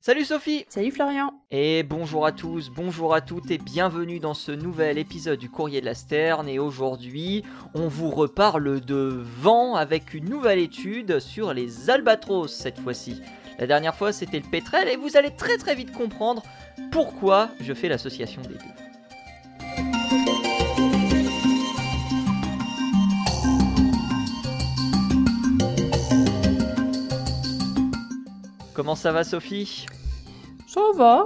Salut Sophie! Salut Florian. Et bonjour à tous, bonjour à toutes et bienvenue dans ce nouvel épisode du Courrier de la Sterne. Et aujourd'hui, on vous reparle de vent avec une nouvelle étude sur les albatros cette fois-ci. La dernière fois, c'était le pétrel et vous allez très très vite comprendre pourquoi je fais l'association des deux. Comment ça va Sophie? Ça va.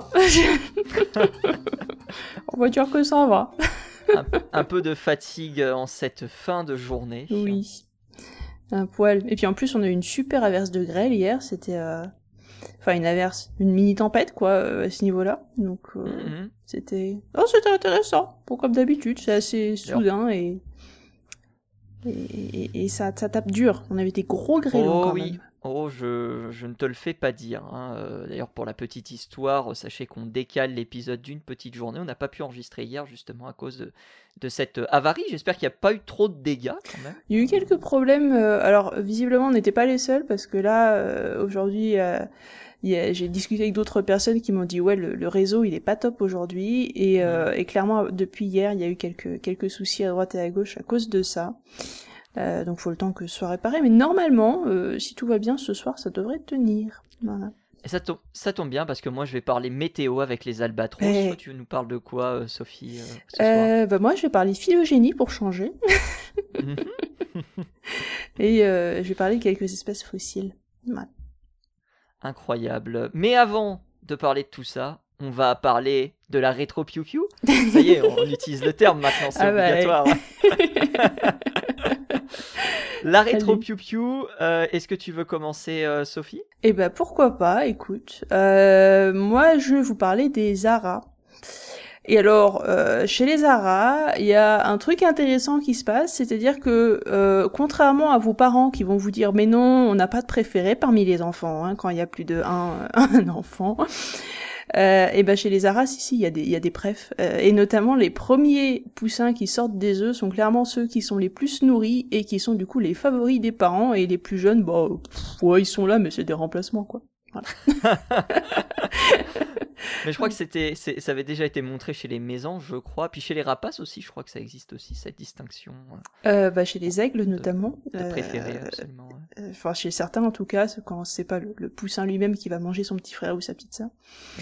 On va dire que ça va. Un peu de fatigue en cette fin de journée. Oui. Un poil. Et puis en plus, on a eu une super averse de grêle hier. C'était... Enfin, une averse. Une mini-tempête, quoi, à ce niveau-là. Donc, c'était... Oh, c'était intéressant. Pour comme d'habitude, c'est assez soudain et ça tape dur. On avait des gros grêlons quand même. Oh, je ne te le fais pas dire. D'ailleurs, pour la petite histoire, sachez qu'on décale l'épisode d'une petite journée. On n'a pas pu enregistrer hier, justement, à cause de cette avarie. J'espère qu'il n'y a pas eu trop de dégâts, quand même. Il y a eu quelques problèmes. Alors, visiblement, on n'était pas les seuls, parce que là, aujourd'hui... j'ai discuté avec d'autres personnes qui m'ont dit ouais le réseau il est pas top aujourd'hui et clairement depuis hier il y a eu quelques soucis à droite et à gauche à cause de ça. Donc faut le temps que ce soit réparé, mais normalement si tout va bien ce soir ça devrait tenir. Voilà. Et ça tombe bien parce que moi je vais parler météo avec les albatros. Toi, tu nous parles de quoi Sophie ce soir? Moi je vais parler phylogénie pour changer. Et je vais parler de quelques espèces fossiles. Voilà. Incroyable. Mais avant de parler de tout ça, on va parler de la rétro piou piou. Ça y est, on utilise le terme maintenant, c'est obligatoire. La rétro piou piou, est-ce que tu veux commencer Sophie? Eh ben pourquoi pas, écoute. Moi je vais vous parler des aras. Et alors, chez les aras, il y a un truc intéressant qui se passe, c'est-à-dire que, contrairement à vos parents qui vont vous dire « Mais non, on n'a pas de préféré parmi les enfants, hein, quand il y a plus de un enfant », et ben chez les aras, si, il y a des préfs. Et notamment, les premiers poussins qui sortent des œufs sont clairement ceux qui sont les plus nourris et qui sont du coup les favoris des parents, et les plus jeunes, ouais, ils sont là, mais c'est des remplacements, quoi. Voilà. Mais je crois que ça avait déjà été montré chez les mésanges, je crois. Puis chez les rapaces aussi, je crois que ça existe aussi, cette distinction. Chez les aigles, notamment. De préférer, absolument. Ouais. Enfin, chez certains, en tout cas, quand c'est pas le poussin lui-même qui va manger son petit frère ou sa petite sœur.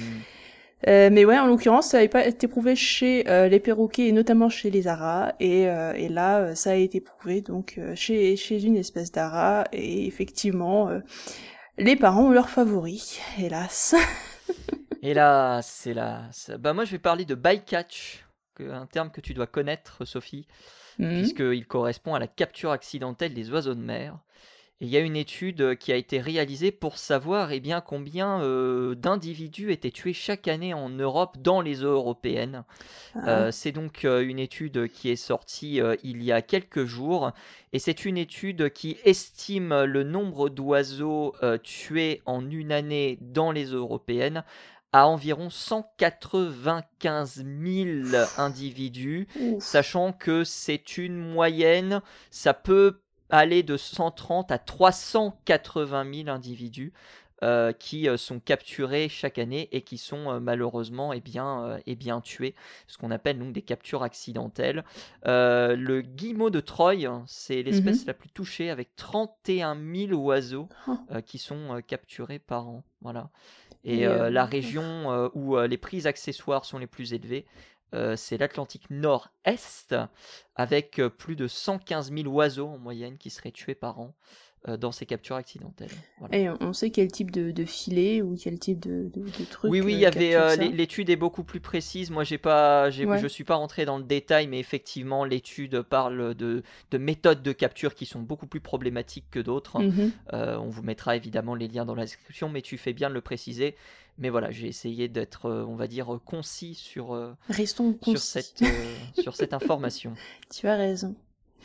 Mais ouais, en l'occurrence, ça n'avait pas été prouvé chez les perroquets, et notamment chez les aras. Et là, ça a été prouvé donc chez une espèce d'aras. Et effectivement, les parents ont leurs favoris, hélas. Hélas. Moi, je vais parler de bycatch, un terme que tu dois connaître, Sophie, puisqu'il correspond à la capture accidentelle des oiseaux de mer. Et il y a une étude qui a été réalisée pour savoir combien d'individus étaient tués chaque année en Europe dans les eaux européennes. C'est donc une étude qui est sortie il y a quelques jours. Et c'est une étude qui estime le nombre d'oiseaux tués en une année dans les eaux européennes à environ 195 000 individus, sachant que c'est une moyenne, ça peut aller de 130 à 380 000 individus qui sont capturés chaque année et qui sont malheureusement tués, ce qu'on appelle donc des captures accidentelles. Le guillemot de Troyes, c'est l'espèce la plus touchée avec 31 000 oiseaux qui sont capturés par an. Voilà. Et la région où les prix accessoires sont les plus élevés, c'est l'Atlantique Nord-Est, avec plus de 115 000 oiseaux en moyenne qui seraient tués par an dans ces captures accidentelles. Voilà. Et on sait quel type de filet ou quel type de truc. Oui, il y avait l'étude est beaucoup plus précise. Moi, je suis pas rentré dans le détail, mais effectivement, l'étude parle de méthodes de capture qui sont beaucoup plus problématiques que d'autres. On vous mettra évidemment les liens dans la description, mais tu fais bien de le préciser. Mais voilà, j'ai essayé d'être, on va dire, concis sur cette information. Tu as raison.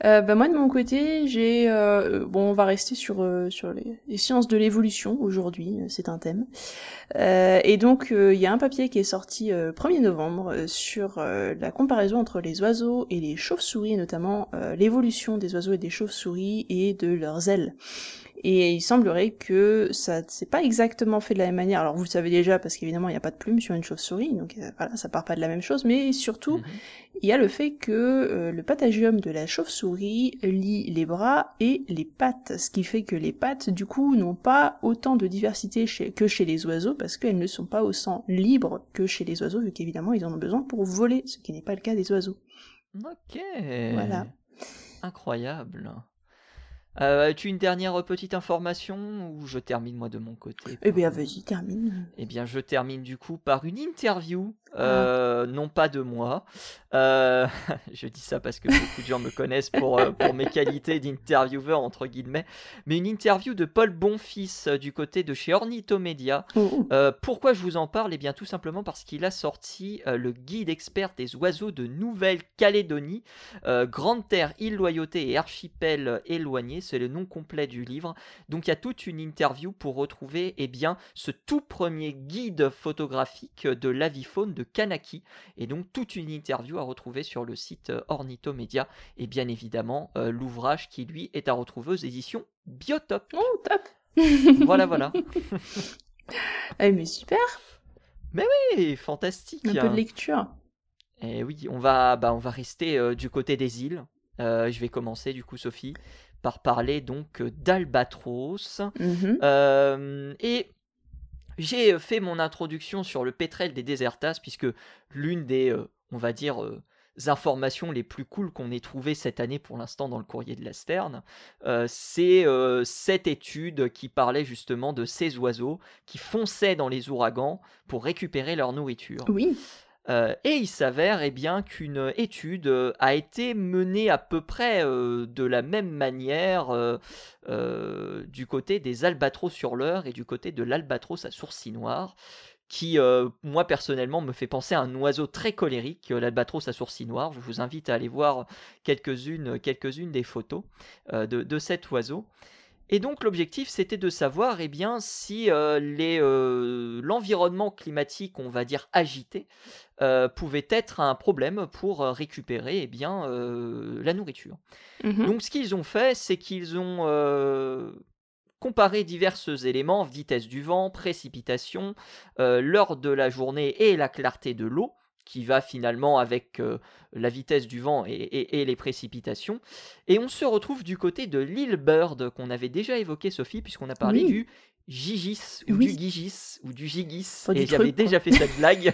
Moi de mon côté, on va rester sur les sciences de l'évolution aujourd'hui, c'est un thème. Et donc il y a un papier qui est sorti 1er novembre sur la comparaison entre les oiseaux et les chauves-souris, notamment l'évolution des oiseaux et des chauves-souris et de leurs ailes. Et il semblerait que ça c'est pas exactement fait de la même manière. Alors vous le savez déjà parce qu'évidemment il n'y a pas de plumes sur une chauve-souris, donc voilà, ça part pas de la même chose. Mais surtout, il y a le fait que le patagium de la chauve-souris lie les bras et les pattes, ce qui fait que les pattes du coup n'ont pas autant de diversité que chez les oiseaux parce qu'elles ne sont pas autant libres que chez les oiseaux vu qu'évidemment ils en ont besoin pour voler, ce qui n'est pas le cas des oiseaux. Ok. Voilà. Incroyable. As-tu une dernière petite information ou je termine moi de mon côté? Eh bien vas-y, termine. Eh bien je termine du coup par une interview, non pas de moi. Je dis ça parce que beaucoup de gens me connaissent pour mes qualités d'intervieweur entre guillemets, mais une interview de Paul Bonfils du côté de chez Ornithomédia. Pourquoi je vous en parle? Eh bien tout simplement parce qu'il a sorti le guide expert des oiseaux de Nouvelle-Calédonie, Grande Terre, île Loyauté et archipel éloigné, c'est le nom complet du livre. Donc il y a toute une interview pour retrouver ce tout premier guide photographique de l'avifaune de Kanaki, et donc toute une interview à retrouver sur le site Ornithomédia, et bien évidemment l'ouvrage qui lui est à retrouver aux éditions Biotop. Oh top. Voilà. Eh mais super. Mais oui, fantastique. Un peu de lecture. Et oui, on va rester du côté des îles. Je vais commencer du coup, Sophie, par parler donc d'albatros. Et j'ai fait mon introduction sur le pétrel des Désertas, puisque l'une des, on va dire, informations les plus cool qu'on ait trouvées cette année pour l'instant dans le courrier de la Sterne, c'est cette étude qui parlait justement de ces oiseaux qui fonçaient dans les ouragans pour récupérer leur nourriture. Oui. Et il s'avère qu'une étude a été menée à peu près de la même manière du côté des albatros hurleurs et du côté de l'albatros à sourcils noirs, qui, moi personnellement, me fait penser à un oiseau très colérique, l'albatros à sourcils noirs. Je vous invite à aller voir quelques-unes des photos de cet oiseau. Et donc l'objectif c'était de savoir si l'environnement climatique, on va dire agité, pouvait être un problème pour récupérer la nourriture. Donc ce qu'ils ont fait, c'est qu'ils ont comparé divers éléments, vitesse du vent, précipitation, l'heure de la journée et la clarté de l'eau, qui va finalement avec la vitesse du vent et les précipitations. Et on se retrouve du côté de l'île Bird, qu'on avait déjà évoqué, Sophie, puisqu'on a parlé du Gigis, ou du Gigis, ou du Gigis, et j'avais déjà fait cette blague.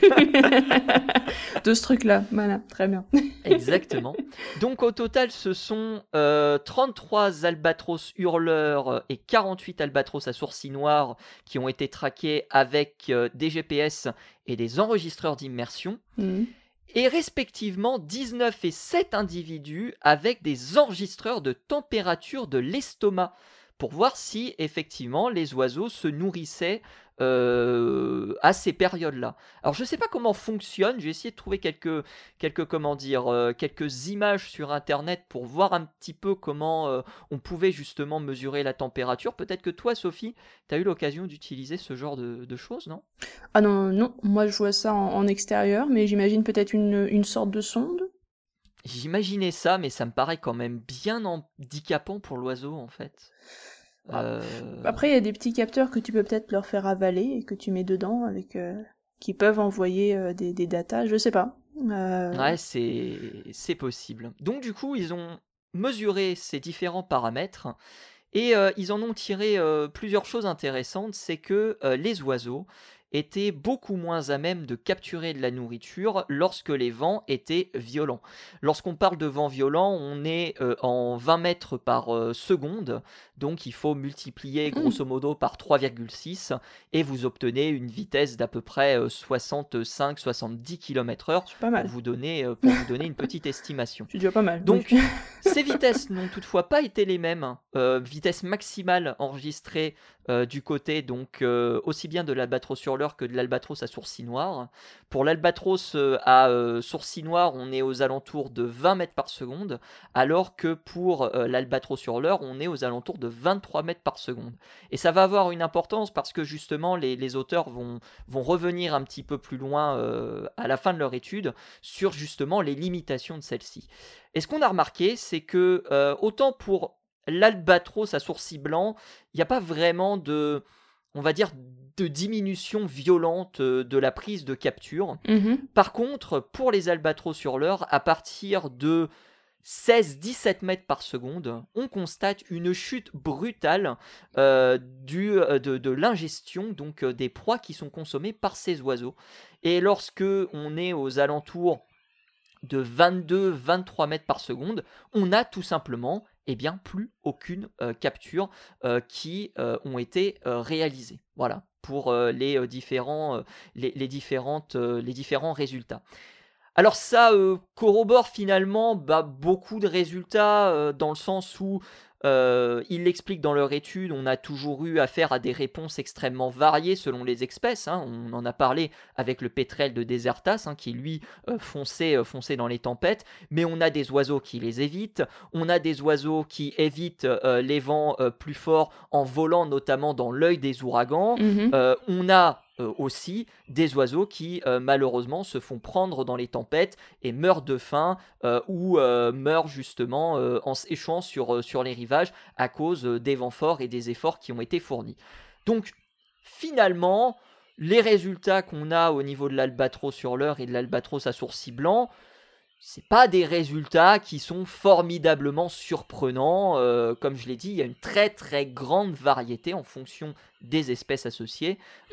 De ce truc-là, voilà, très bien. Exactement. Donc au total, ce sont 33 albatros hurleurs et 48 albatros à sourcils noirs qui ont été traqués avec des GPS et des enregistreurs d'immersion. Et respectivement 19 et 7 individus avec des enregistreurs de température de l'estomac pour voir si effectivement les oiseaux se nourrissaient à ces périodes-là. Alors je ne sais pas comment fonctionne, j'ai essayé de trouver quelques images sur internet pour voir un petit peu comment on pouvait justement mesurer la température. Peut-être que toi, Sophie, tu as eu l'occasion d'utiliser ce genre de choses, non? Ah non, moi je vois ça en extérieur, mais j'imagine peut-être une sorte de sonde. J'imaginais ça, mais ça me paraît quand même bien handicapant pour l'oiseau en fait. Après, il y a des petits capteurs que tu peux peut-être leur faire avaler et que tu mets dedans qui peuvent envoyer des datas, je sais pas. Ouais, c'est possible. Donc du coup, ils ont mesuré ces différents paramètres et ils en ont tiré plusieurs choses intéressantes. C'est que les oiseaux étaient beaucoup moins à même de capturer de la nourriture lorsque les vents étaient violents. Lorsqu'on parle de vent violent, on est en 20 mètres par seconde, donc il faut multiplier grosso modo par 3,6 et vous obtenez une vitesse d'à peu près 65-70 km/h pour vous donner une petite estimation. C'est déjà pas mal. Donc ces vitesses n'ont toutefois pas été les mêmes. Vitesse maximale enregistrée du côté donc aussi bien de l'albatros hurleur l'heure que de l'albatros à sourcil noir. Pour l'albatros à sourcil noir, on est aux alentours de 20 mètres par seconde, alors que pour l'albatros sur l'heure, on est aux alentours de 23 mètres par seconde. Et ça va avoir une importance parce que justement, les auteurs vont revenir un petit peu plus loin à la fin de leur étude sur justement les limitations de celle-ci. Et ce qu'on a remarqué, c'est que autant pour l'albatros à sourcil blanc, il n'y a pas vraiment de, on va dire, de diminution violente de la prise de capture. Par contre, pour les albatros sur l'heure, à partir de 16-17 mètres par seconde, on constate une chute brutale de l'ingestion, donc des proies qui sont consommées par ces oiseaux. Et lorsque on est aux alentours de 22-23 mètres par seconde, on n'a tout simplement plus aucune capture qui ont été réalisées. Voilà, pour les différents résultats. Alors ça corrobore finalement beaucoup de résultats dans le sens où ils l'expliquent dans leur étude, on a toujours eu affaire à des réponses extrêmement variées selon les espèces. On en a parlé avec le pétrel de Desertas qui lui fonçait dans les tempêtes, mais on a des oiseaux qui les évitent, on a des oiseaux qui évitent les vents plus forts en volant notamment dans l'œil des ouragans, on a aussi des oiseaux qui malheureusement se font prendre dans les tempêtes et meurent de faim ou meurent justement en s'échouant sur les rivages à cause des vents forts et des efforts qui ont été fournis. Donc finalement, les résultats qu'on a au niveau de l'albatros sur l'heure et de l'albatros à sourcil blanc, c'est pas des résultats qui sont formidablement surprenants. Comme je l'ai dit, il y a une très très grande variété en fonction des espèces associées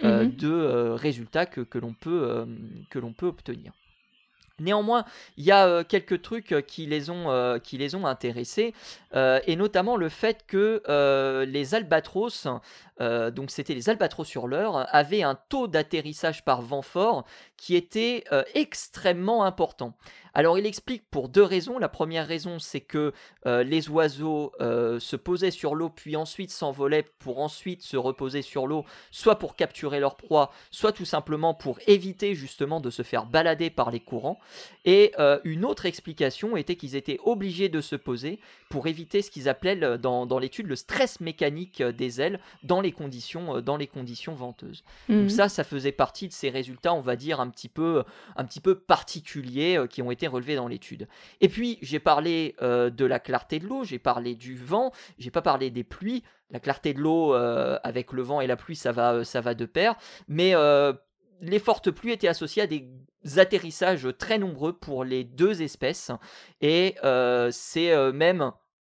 de résultats que l'on peut obtenir. Néanmoins, il y a quelques trucs qui les ont intéressés, et notamment le fait que les albatros, donc c'était les albatros sur l'heure, avaient un taux d'atterrissage par vent fort qui était extrêmement important. Alors il explique pour deux raisons. La première raison, c'est que les oiseaux se posaient sur l'eau puis ensuite s'envolaient pour ensuite se reposer sur l'eau, soit pour capturer leur proie, soit tout simplement pour éviter justement de se faire balader par les courants. Et une autre explication était qu'ils étaient obligés de se poser pour éviter ce qu'ils appelaient dans l'étude le stress mécanique des ailes dans les conditions venteuses. Donc ça faisait partie de ces résultats, on va dire, un petit peu particuliers qui ont été relevés dans l'étude. Et puis, j'ai parlé de la clarté de l'eau, j'ai parlé du vent, j'ai pas parlé des pluies. La clarté de l'eau avec le vent et la pluie, ça va de pair, mais les fortes pluies étaient associées à des atterrissages très nombreux pour les deux espèces, et c'est même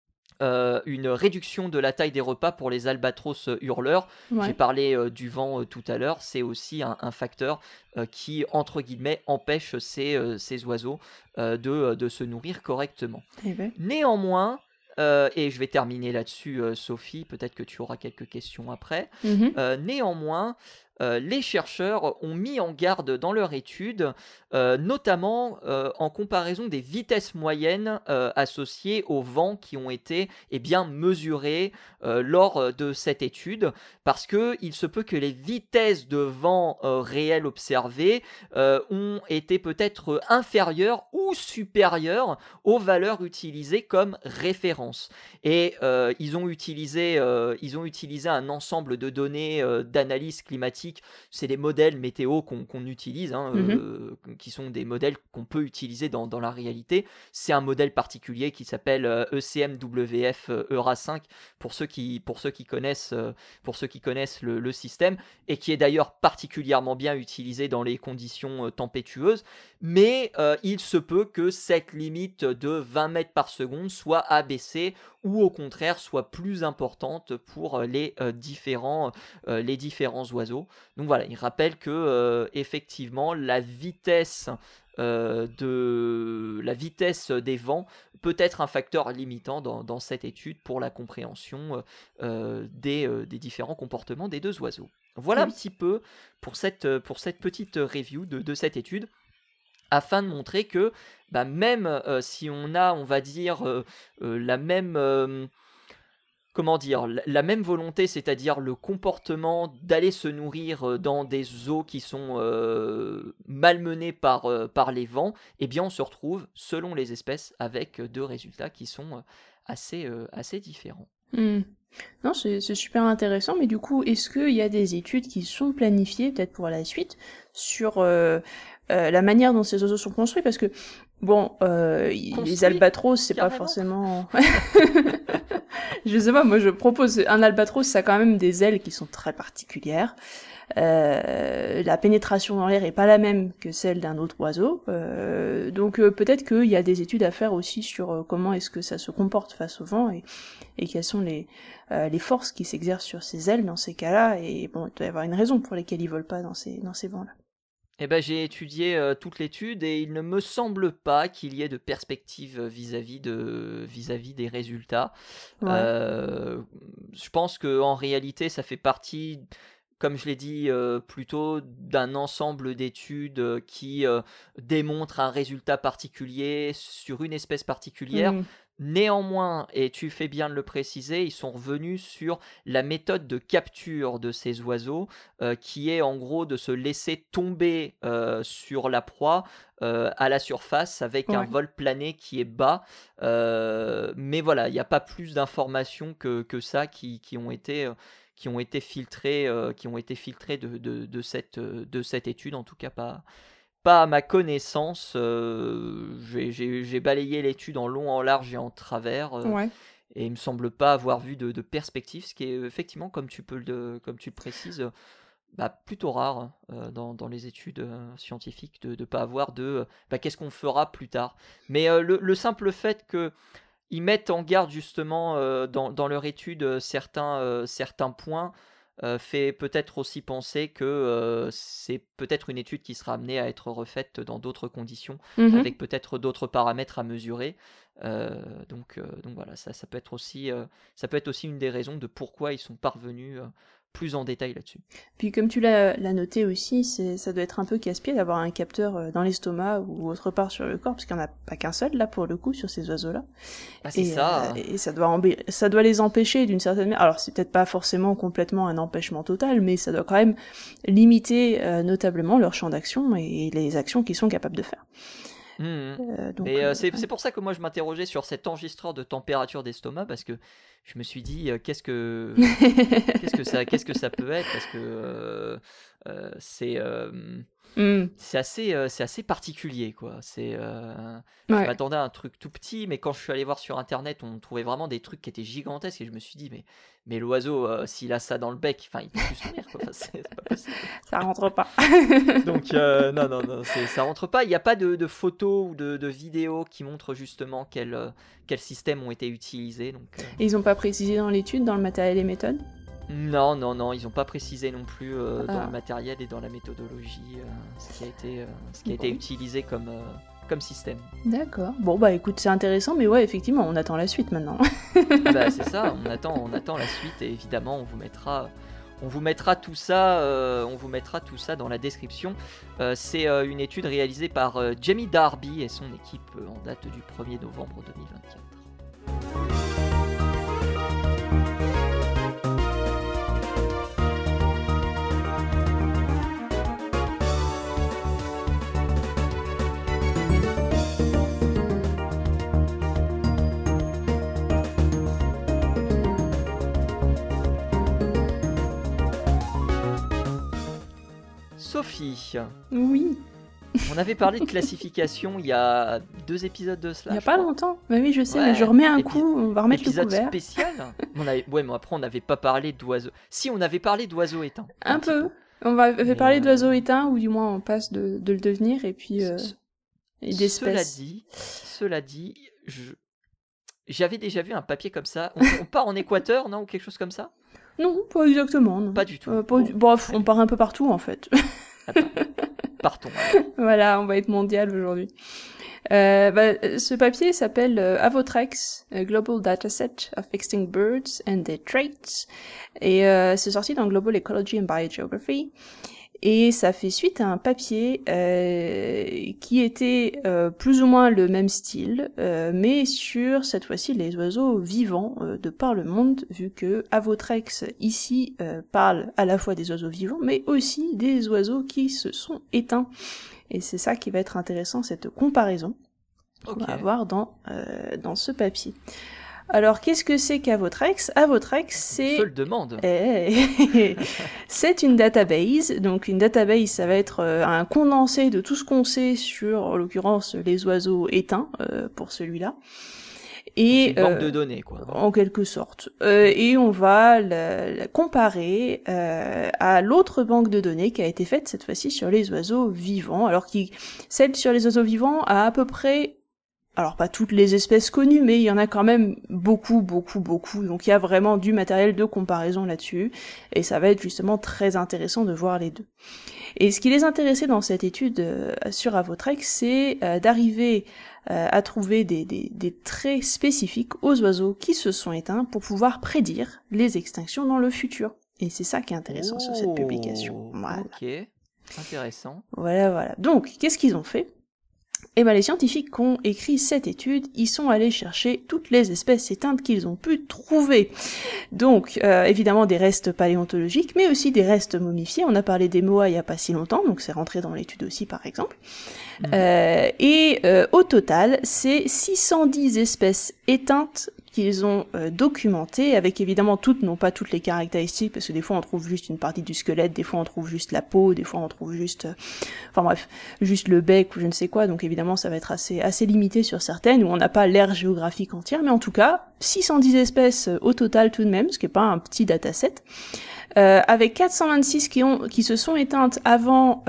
une réduction de la taille des repas pour les albatros hurleurs. J'ai parlé du vent tout à l'heure, c'est aussi un facteur qui, entre guillemets, empêche ces oiseaux de se nourrir correctement. Néanmoins, et je vais terminer là-dessus, Sophie, peut-être que tu auras quelques questions après. Néanmoins, les chercheurs ont mis en garde dans leur étude, notamment en comparaison des vitesses moyennes associées aux vents qui ont été mesurés lors de cette étude, parce qu'il se peut que les vitesses de vent réelles observées ont été peut-être inférieures ou supérieures aux valeurs utilisées comme référence. Et ils ont utilisé un ensemble de données d'analyse climatique. C'est des modèles météo qu'on utilise, qui sont des modèles qu'on peut utiliser dans la réalité. C'est un modèle particulier qui s'appelle ECMWF ERA5 pour ceux qui connaissent le système, et qui est d'ailleurs particulièrement bien utilisé dans les conditions tempétueuses. Mais il se peut que cette limite de 20 mètres par seconde soit abaissée, ou au contraire soit plus importante pour les différents oiseaux. Donc voilà, il rappelle que effectivement la vitesse des vents peut être un facteur limitant dans cette étude pour la compréhension des différents comportements des deux oiseaux. Voilà un petit peu pour cette petite review de cette étude, afin de montrer que même si on a, on va dire, la même comment dire, la même volonté, c'est-à-dire le comportement d'aller se nourrir dans des eaux qui sont malmenées par les vents, eh bien on se retrouve, selon les espèces, avec deux résultats qui sont assez différents. Non, c'est super intéressant, mais du coup, est-ce qu'il y a des études qui sont planifiées, peut-être pour la suite, sur la manière dont ces oiseaux sont construits? Parce que, bon, les albatros, c'est pas forcément... Je sais pas, moi je propose... Un albatros, ça a quand même des ailes qui sont très particulières. La pénétration dans l'air est pas la même que celle d'un autre oiseau, donc peut-être qu'il y a des études à faire aussi sur comment est-ce que ça se comporte face au vent et quelles sont les forces qui s'exercent sur ces ailes dans ces cas-là, et bon, il doit y avoir une raison pour laquelle ils volent pas dans ces vents-là. Eh ben, j'ai étudié toute l'étude et il ne me semble pas qu'il y ait de perspective vis-à-vis des résultats. Ouais. Je pense qu'en réalité, ça fait partie, comme je l'ai dit plutôt, d'un ensemble d'études qui démontrent un résultat particulier sur une espèce particulière. Néanmoins, et tu fais bien de le préciser, ils sont revenus sur la méthode de capture de ces oiseaux, qui est en gros de se laisser tomber sur la proie à la surface avec un vol plané qui est bas. Mais voilà, il n'y a pas plus d'informations que ça qui ont été filtrées de cette étude, en tout cas pas à ma connaissance. J'ai balayé l'étude en long, en large et en travers, et il me semble pas avoir vu de perspective, ce qui est effectivement, comme tu le précises, plutôt rare dans les études scientifiques, de pas avoir qu'est-ce qu'on fera plus tard. Mais le simple fait qu'ils mettent en garde justement dans leur étude certains points fait peut-être aussi penser que c'est peut-être une étude qui sera amenée à être refaite dans d'autres conditions, avec peut-être d'autres paramètres à mesurer. Donc voilà, ça peut être aussi une des raisons de pourquoi ils sont parvenus plus en détail là-dessus. Puis comme tu l'as noté aussi, ça doit être un peu casse-pied d'avoir un capteur dans l'estomac ou autre part sur le corps, parce qu'il n'y en a pas qu'un seul là pour le coup sur ces oiseaux-là. C'est ça. Et ça doit les empêcher d'une certaine manière. Alors c'est peut-être pas forcément complètement un empêchement total, mais ça doit quand même limiter notablement leur champ d'action et les actions qu'ils sont capables de faire. C'est pour ça que moi je m'interrogeais sur cet enregistreur de température d'estomac, parce que je me suis dit qu'est-ce que ça peut être, parce que c'est assez particulier, quoi. Je m'attendais à un truc tout petit, mais quand je suis allé voir sur internet, on trouvait vraiment des trucs qui étaient gigantesques, et je me suis dit mais l'oiseau, s'il a ça dans le bec, il peut plus se nourrir, quoi. C'est pas possible. Ça rentre pas. Donc non, ça rentre pas. Il n'y a pas de photos ou de vidéos qui montrent justement quels systèmes ont été utilisés. Donc, Et ils n'ont pas précisé dans l'étude, dans le matériel et méthode? Non, ils n'ont pas précisé non plus dans le matériel et dans la méthodologie ce qui a été utilisé comme système. D'accord. Bon écoute, c'est intéressant, mais ouais, effectivement, on attend la suite maintenant. C'est ça, on attend la suite, et évidemment on vous mettra tout ça dans la description. C'est une étude réalisée par Jamie Darby et son équipe en date du 1er novembre 2024. Sophie. Oui. On avait parlé de classification il y a 2 épisodes de cela. Il n'y a pas longtemps. Oui, je sais, mais je remets un coup, on va remettre le couvert. Épisode spécial. Mais après on n'avait pas parlé d'oiseaux. Si, on avait parlé d'oiseaux éteints. Un peu. On avait parlé d'oiseaux éteints, ou du moins on passe de le devenir, et puis d'espèces. Cela dit, j'avais déjà vu un papier comme ça. On part en Équateur, non, ou quelque chose comme ça? Non, pas exactement. Non. Pas du tout. Bref, on part un peu partout en fait. Attends, partons. Voilà, on va être mondial aujourd'hui. Ce papier s'appelle Avotrex, a Global Dataset of Extinct Birds and Their Traits, et c'est sorti dans Global Ecology and Biogeography. Et ça fait suite à un papier qui était plus ou moins le même style, mais sur cette fois-ci les oiseaux vivants de par le monde, vu que Avotrex ici parle à la fois des oiseaux vivants, mais aussi des oiseaux qui se sont éteints. Et c'est ça qui va être intéressant, cette comparaison qu'on va avoir dans ce papier. Alors, qu'est-ce que c'est qu'Avotrex ? Avotrex, c'est... Seule demande. C'est une database. Donc, une database, ça va être un condensé de tout ce qu'on sait sur, en l'occurrence, les oiseaux éteints, pour celui-là. Et une banque de données, quoi. En quelque sorte. Et on va la comparer à l'autre banque de données qui a été faite cette fois-ci sur les oiseaux vivants. Alors, celle sur les oiseaux vivants a à peu près... Alors pas toutes les espèces connues, mais il y en a quand même beaucoup. Donc il y a vraiment du matériel de comparaison là-dessus, et ça va être justement très intéressant de voir les deux. Et ce qui les intéressait dans cette étude sur Avotrex, c'est d'arriver à trouver des traits spécifiques aux oiseaux qui se sont éteints pour pouvoir prédire les extinctions dans le futur. Et c'est ça qui est intéressant sur cette publication. Voilà. Ok, intéressant. Voilà. Donc, qu'est-ce qu'ils ont fait ? Et ben les scientifiques qui ont écrit cette étude, ils sont allés chercher toutes les espèces éteintes qu'ils ont pu trouver. Donc, évidemment des restes paléontologiques, mais aussi des restes momifiés. On a parlé des Moas il y a pas si longtemps, donc c'est rentré dans l'étude aussi, par exemple. Au total, c'est 610 espèces éteintes qu'ils ont documentées, avec évidemment non pas toutes les caractéristiques, parce que des fois on trouve juste une partie du squelette, des fois on trouve juste la peau, des fois on trouve juste, juste le bec ou je ne sais quoi, donc évidemment ça va être assez limité sur certaines, où on n'a pas l'aire géographique entière, mais en tout cas, 610 espèces au total tout de même, ce qui est pas un petit dataset, avec 426 qui se sont éteintes avant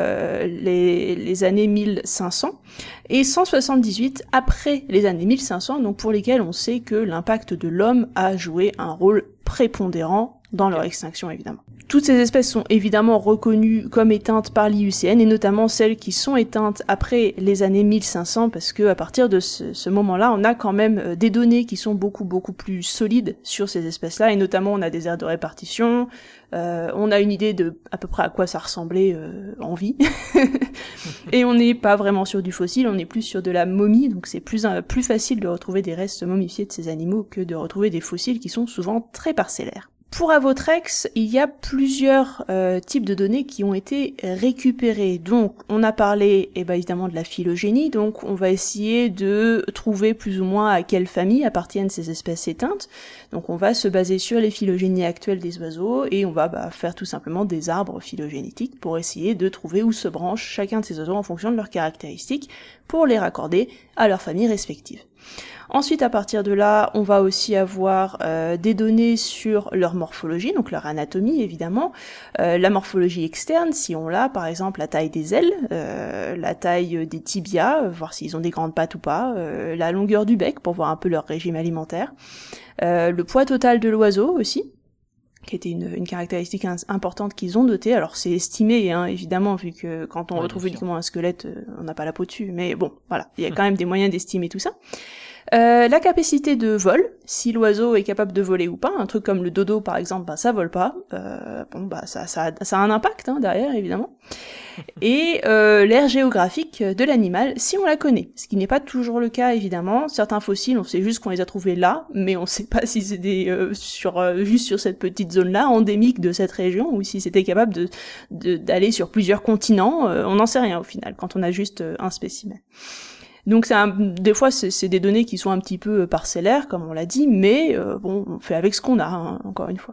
les années 1500 et 178 après les années 1500, donc pour lesquelles on sait que l'impact de l'homme a joué un rôle prépondérant dans leur extinction évidemment. Toutes ces espèces sont évidemment reconnues comme éteintes par l'IUCN, et notamment celles qui sont éteintes après les années 1500, parce que à partir de ce moment-là, on a quand même des données qui sont beaucoup plus solides sur ces espèces-là, et notamment on a des aires de répartition, on a une idée de à peu près à quoi ça ressemblait en vie, et on n'est pas vraiment sur du fossile, on est plus sur de la momie, donc c'est plus facile de retrouver des restes momifiés de ces animaux que de retrouver des fossiles qui sont souvent très parcellaires. Pour Avotrex, il y a plusieurs types de données qui ont été récupérées. Donc, on a parlé évidemment de la phylogénie, donc on va essayer de trouver plus ou moins à quelle famille appartiennent ces espèces éteintes. Donc, on va se baser sur les phylogénies actuelles des oiseaux et on va faire tout simplement des arbres phylogénétiques pour essayer de trouver où se branche chacun de ces oiseaux en fonction de leurs caractéristiques pour les raccorder à leurs familles respectives. Ensuite, à partir de là, on va aussi avoir des données sur leur morphologie, donc leur anatomie évidemment, la morphologie externe, si on l'a, par exemple la taille des ailes, la taille des tibias, voir s'ils ont des grandes pattes ou pas, la longueur du bec pour voir un peu leur régime alimentaire, le poids total de l'oiseau aussi, qui était une caractéristique importante qu'ils ont notée. Alors c'est estimé, évidemment, vu que quand on retrouve uniquement un squelette, on n'a pas la peau dessus, mais bon, voilà, il y a quand même des moyens d'estimer tout ça. La capacité de vol, si l'oiseau est capable de voler ou pas, un truc comme le dodo par exemple, ça vole pas, ça a un impact derrière évidemment. Et l'aire géographique de l'animal, si on la connaît, ce qui n'est pas toujours le cas évidemment. Certains fossiles, on sait juste qu'on les a trouvés là, mais on sait pas si c'était juste sur cette petite zone-là, endémique de cette région, ou si c'était capable d'aller sur plusieurs continents, on n'en sait rien au final, quand on a juste un spécimen. Donc des fois c'est des données qui sont un petit peu parcellaires, comme on l'a dit, mais on fait avec ce qu'on a, encore une fois.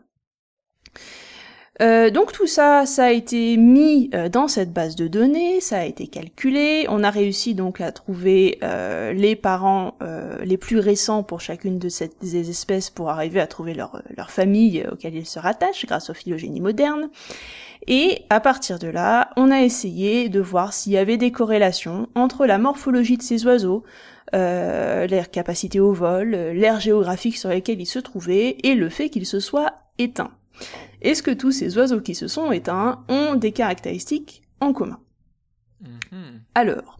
Donc tout ça a été mis dans cette base de données, ça a été calculé, on a réussi donc à trouver les parents les plus récents pour chacune de ces espèces pour arriver à trouver leur famille auxquelles ils se rattachent grâce aux phylogénies modernes. Et à partir de là, on a essayé de voir s'il y avait des corrélations entre la morphologie de ces oiseaux, leur capacité au vol, l'aire géographique sur laquelle ils se trouvaient, et le fait qu'ils se soient éteints. Est-ce que tous ces oiseaux qui se sont éteints ont des caractéristiques en commun ? Alors,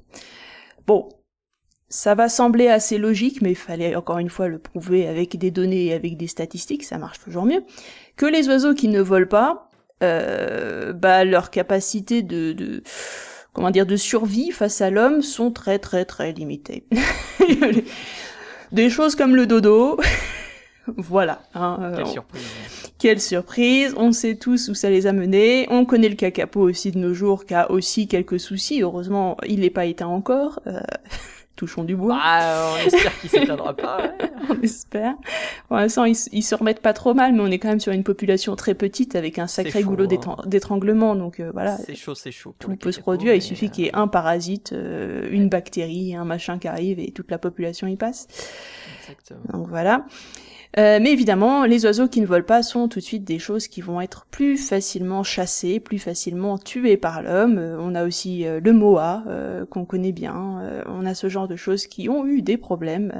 ça va sembler assez logique, mais il fallait encore une fois le prouver avec des données et avec des statistiques, ça marche toujours mieux, que les oiseaux qui ne volent pas leur capacité de survie face à l'homme sont très très très limitées. Des choses comme le dodo, voilà. Quelle surprise. Quelle surprise, on sait tous où ça les a menés, on connaît le kakapo aussi de nos jours, qui a aussi quelques soucis, heureusement il n'est pas éteint encore, touchons du bois. On espère qu'il s'éteindra pas. Ouais. On espère. Pour l'instant, ils se remettent pas trop mal, mais on est quand même sur une population très petite avec un sacré goulot d'étranglement, donc voilà. C'est chaud. Tout peut se produire, il suffit qu'il y ait un parasite, une bactérie, un machin qui arrive et toute la population y passe. Exactement. Donc voilà. Mais évidemment, les oiseaux qui ne volent pas sont tout de suite des choses qui vont être plus facilement chassées, plus facilement tuées par l'homme. On a aussi le moa, qu'on connaît bien. On a ce genre de choses qui ont eu des problèmes.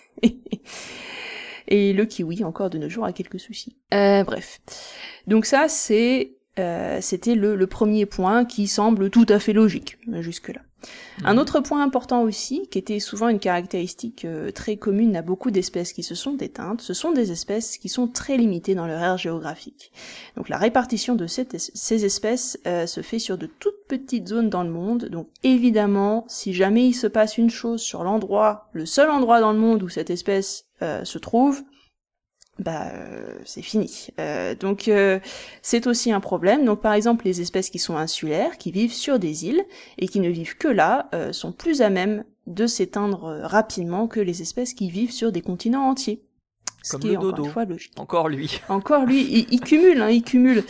Et le kiwi, encore de nos jours, a quelques soucis. Bref. Donc ça, c'était le premier point qui semble tout à fait logique, jusque-là. Un autre point important aussi, qui était souvent une caractéristique très commune à beaucoup d'espèces qui se sont éteintes, ce sont des espèces qui sont très limitées dans leur aire géographique. Donc la répartition de ces espèces se fait sur de toutes petites zones dans le monde, donc évidemment, si jamais il se passe une chose sur le seul endroit dans le monde où cette espèce se trouve, c'est fini. Donc c'est aussi un problème. Donc par exemple les espèces qui sont insulaires, qui vivent sur des îles et qui ne vivent que là, sont plus à même de s'éteindre rapidement que les espèces qui vivent sur des continents entiers. Ce Comme qui le est encore dodo. une fois logique. Encore lui. Encore lui, il cumule, il cumule.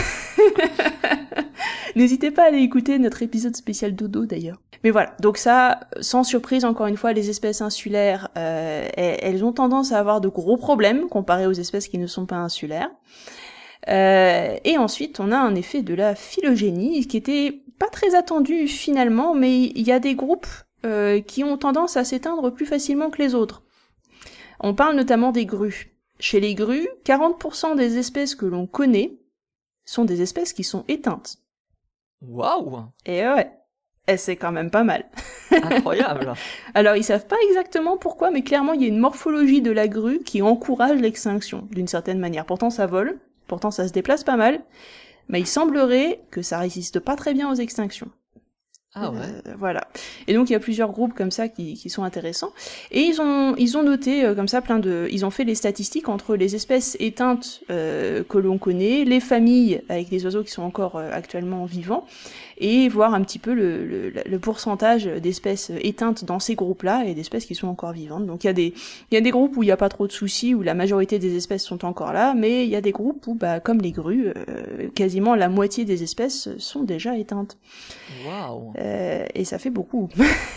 N'hésitez pas à aller écouter notre épisode spécial dodo d'ailleurs. Mais voilà, donc ça, sans surprise, encore une fois, les espèces insulaires, elles ont tendance à avoir de gros problèmes comparées aux espèces qui ne sont pas insulaires. Et ensuite, on a un effet de la phylogénie, qui était pas très attendu finalement, mais il y a des groupes qui ont tendance à s'éteindre plus facilement que les autres. On parle notamment des grues. Chez les grues, 40% des espèces que l'on connaît sont des espèces qui sont éteintes. Waouh! Et ouais, c'est quand même pas mal. Incroyable. Alors, ils savent pas exactement pourquoi, mais clairement, il y a une morphologie de la grue qui encourage l'extinction, d'une certaine manière. Pourtant, ça vole, pourtant, ça se déplace pas mal, mais il semblerait que ça résiste pas très bien aux extinctions. Ah ouais. Voilà. Et donc il y a plusieurs groupes comme ça qui sont intéressants. Et ils ont noté comme ça ils ont fait les statistiques entre les espèces éteintes que l'on connaît, les familles avec les oiseaux qui sont encore actuellement vivants, et voir un petit peu le pourcentage d'espèces éteintes dans ces groupes-là et d'espèces qui sont encore vivantes. Donc il y a des groupes où il n'y a pas trop de soucis, où la majorité des espèces sont encore là, mais il y a des groupes où, comme les grues, quasiment la moitié des espèces sont déjà éteintes. Waouh. Et ça fait beaucoup.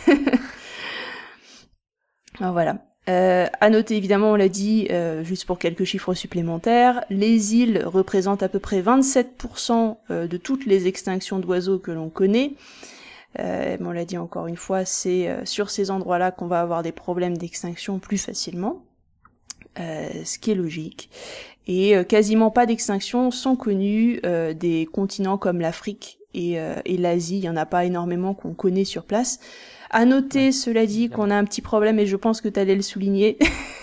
Alors voilà. À noter évidemment, on l'a dit, juste pour quelques chiffres supplémentaires, les îles représentent à peu près 27% de toutes les extinctions d'oiseaux que l'on connaît. On l'a dit encore une fois, c'est sur ces endroits-là qu'on va avoir des problèmes d'extinction plus facilement, ce qui est logique. Et quasiment pas d'extinctions sont connues des continents comme l'Afrique et l'Asie. Il y en a pas énormément qu'on connaît sur place. À noter, cela dit, qu'on a un petit problème, et je pense que tu allais le souligner.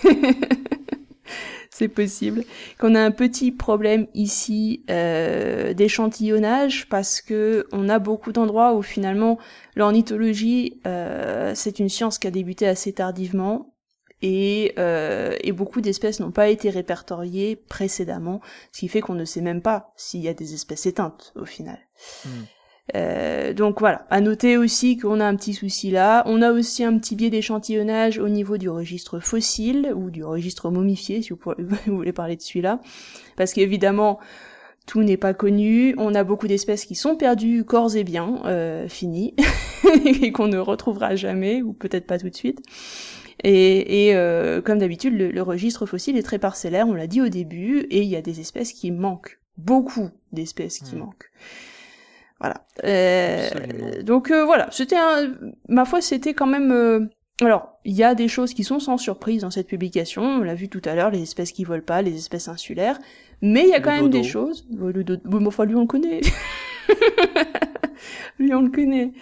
C'est possible. Qu'on a un petit problème ici d'échantillonnage, parce que on a beaucoup d'endroits où finalement l'ornithologie, c'est une science qui a débuté assez tardivement, et beaucoup d'espèces n'ont pas été répertoriées précédemment, ce qui fait qu'on ne sait même pas s'il y a des espèces éteintes au final. Donc voilà, à noter aussi qu'on a un petit souci là. On a aussi un petit biais d'échantillonnage au niveau du registre fossile ou du registre momifié, si vous voulez parler de celui-là, parce qu'évidemment tout n'est pas connu. On a beaucoup d'espèces qui sont perdues corps et biens, finies, et qu'on ne retrouvera jamais, ou peut-être pas tout de suite. Et comme d'habitude, le registre fossile est très parcellaire, on l'a dit au début, et il y a des espèces qui manquent, beaucoup d'espèces qui manquent. Voilà. Donc voilà, ma foi, c'était quand même. Alors, il y a des choses qui sont sans surprise dans cette publication. On l'a vu tout à l'heure, les espèces qui volent pas, les espèces insulaires. Mais il y a quand même des choses. Le dodo. Enfin, lui on le connaît. Lui on le connaît.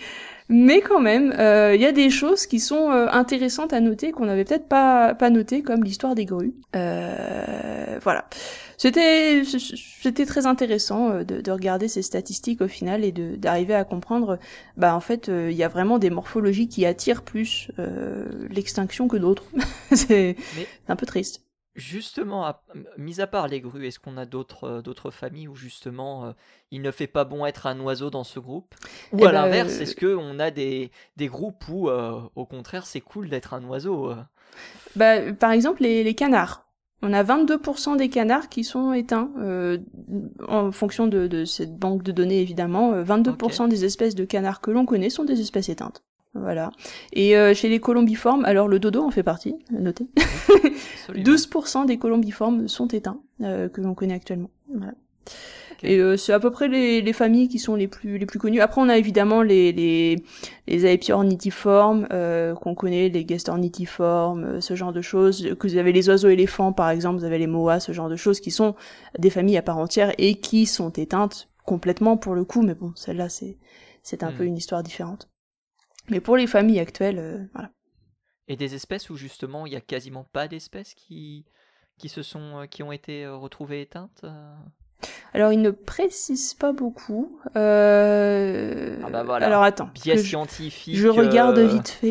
Mais quand même, il y a des choses qui sont intéressantes à noter qu'on n'avait peut-être pas notées, comme l'histoire des grues. Voilà. C'était très intéressant de regarder ces statistiques au final et d'arriver à comprendre, en fait, il y a vraiment des morphologies qui attirent plus l'extinction que d'autres. C'est un peu triste. Justement, mis à part les grues, est-ce qu'on a d'autres familles où justement il ne fait pas bon être un oiseau dans ce groupe? Ou à l'inverse, est-ce qu'on a des groupes où au contraire c'est cool d'être un oiseau? Par exemple les canards. On a 22% des canards qui sont éteints, en fonction de cette banque de données évidemment. 22% des espèces de canards que l'on connaît sont des espèces éteintes. Voilà. Et chez les colombiformes, alors le dodo en fait partie, notez. 12% des colombiformes sont éteints, que l'on connaît actuellement. Voilà. Okay. Et c'est à peu près les familles qui sont les plus connues. Après, on a évidemment les aepyornithiformes qu'on connaît, les gastornithiformes, ce genre de choses. Que vous avez les oiseaux éléphants, par exemple, vous avez les moas, ce genre de choses qui sont des familles à part entière et qui sont éteintes complètement pour le coup. Mais bon, celle-là, c'est un peu une histoire différente. Mais pour les familles actuelles, voilà. Et des espèces où justement il y a quasiment pas d'espèces qui ont été retrouvées éteintes? Alors il ne précise pas beaucoup. Voilà. Alors attends. Biais scientifique. Je regarde vite fait.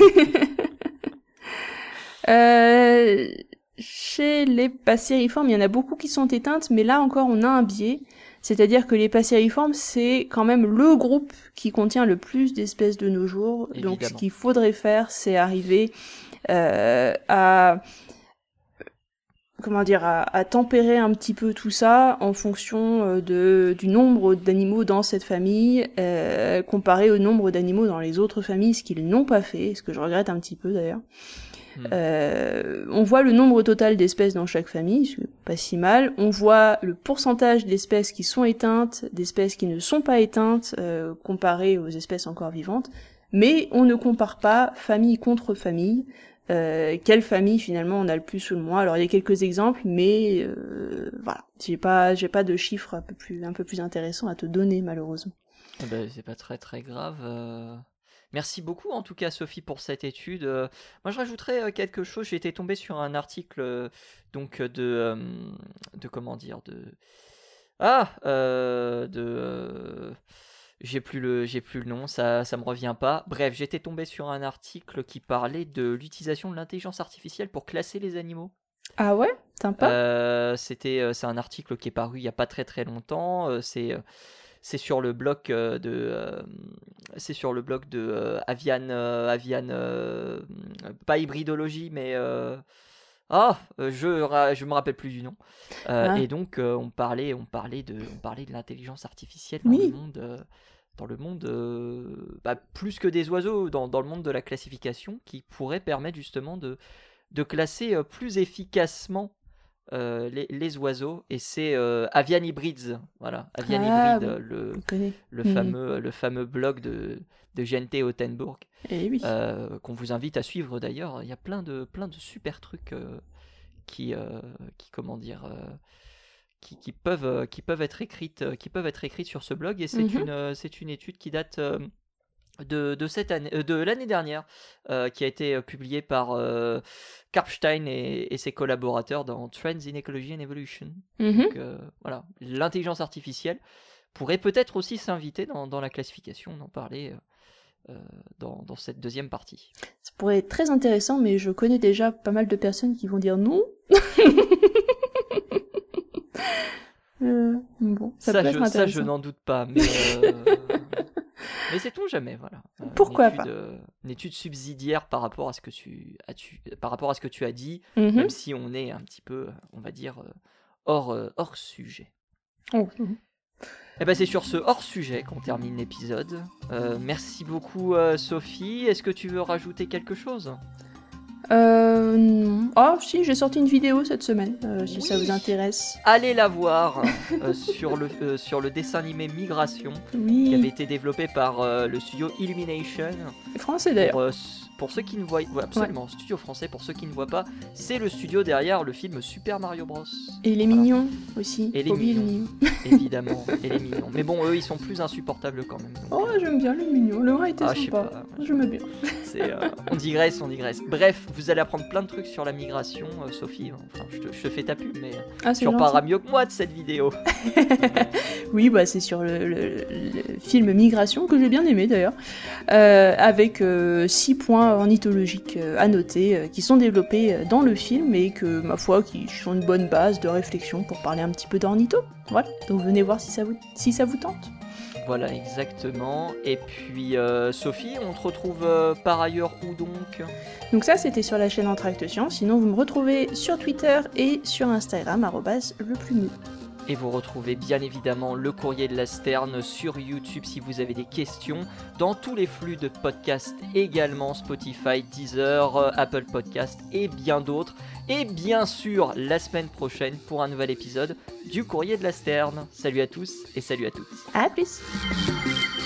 Chez les passeriformes, il y en a beaucoup qui sont éteintes, mais là encore on a un biais. C'est-à-dire que les passeriformes, c'est quand même le groupe qui contient le plus d'espèces de nos jours. Évidemment. Donc ce qu'il faudrait faire, c'est arriver à tempérer un petit peu tout ça en fonction du nombre d'animaux dans cette famille, comparé au nombre d'animaux dans les autres familles, ce qu'ils n'ont pas fait, ce que je regrette un petit peu d'ailleurs. On voit le nombre total d'espèces dans chaque famille, c'est pas si mal. On voit le pourcentage d'espèces qui sont éteintes, d'espèces qui ne sont pas éteintes, comparé aux espèces encore vivantes. Mais on ne compare pas famille contre famille. Quelle famille finalement on a le plus ou le moins. Alors il y a quelques exemples, mais voilà, j'ai pas de chiffres un peu plus intéressants à te donner malheureusement. C'est pas très très grave. Merci beaucoup en tout cas Sophie pour cette étude. Moi je rajouterais quelque chose. J'ai été tombé sur un article donc j'ai plus le nom, ça me revient pas. Bref, j'étais tombé sur un article qui parlait de l'utilisation de l'intelligence artificielle pour classer les animaux. Ah ouais, sympa. C'est un article qui est paru il y a pas très très longtemps. C'est sur le blog de Avian, pas hybridologie, mais je me rappelle plus du nom. Et donc on parlait de l'intelligence artificielle dans le monde, plus que des oiseaux, dans le monde de la classification, qui pourrait permettre justement de classer plus efficacement les oiseaux. Et c'est Avian Hybrids, voilà, Avian Hybrids, le fameux blog de GNT Ottenburg, qu'on vous invite à suivre d'ailleurs. Il y a plein de super trucs qui peuvent être écrites sur ce blog. Et c'est une étude qui date de l'année dernière, qui a été publiée par Karpstein et ses collaborateurs dans Trends in Ecology and Evolution. Donc voilà, l'intelligence artificielle pourrait peut-être aussi s'inviter dans la classification. On en parlait dans cette deuxième partie. Ça pourrait être très intéressant, mais je connais déjà pas mal de personnes qui vont dire non. Bon, ça peut être intéressant. Ça, je n'en doute pas, mais mais sait-on jamais, voilà. Pourquoi pas. Une étude subsidiaire par rapport à ce que tu as dit, même si on est un petit peu, on va dire, hors sujet. Et ben c'est sur ce hors sujet qu'on termine l'épisode. Merci beaucoup Sophie. Est-ce que tu veux rajouter quelque chose ? Non. Ah si, j'ai sorti une vidéo cette semaine, si ça vous intéresse. Allez la voir sur le dessin animé Migration, qui avait été développé par le studio Illumination. Français d'ailleurs. pour ceux qui ne voient absolument, studio français, pour ceux qui ne voient pas, c'est le studio derrière le film Super Mario Bros. Et les mignons aussi. Et les mignons, évidemment, et les mignons. Mais bon, eux, ils sont plus insupportables quand même. Donc, j'aime bien les mignons. Le 1 était sympa. J'aime bien. On digresse. Bref, vous allez apprendre plein de trucs sur la migration, Sophie. Enfin, je te fais ta pub, mais tu en parleras mieux que moi de cette vidéo. Oui, c'est sur le film Migration, que j'ai bien aimé d'ailleurs, avec 6 points ornithologiques à noter, qui sont développés dans le film et que, ma foi, qui sont une bonne base de réflexion pour parler un petit peu d'ornitho. Voilà, donc venez voir si ça vous tente. Voilà, exactement. Et puis, Sophie, on te retrouve par ailleurs où donc ? Donc ça, c'était sur la chaîne Entracte Science. Sinon, vous me retrouvez sur Twitter et sur Instagram, @leplumeux. Et vous retrouvez bien évidemment le Courrier de la Sterne sur YouTube si vous avez des questions, dans tous les flux de podcasts également, Spotify, Deezer, Apple Podcasts et bien d'autres. Et bien sûr, la semaine prochaine pour un nouvel épisode du Courrier de la Sterne. Salut à tous et salut à toutes. À plus.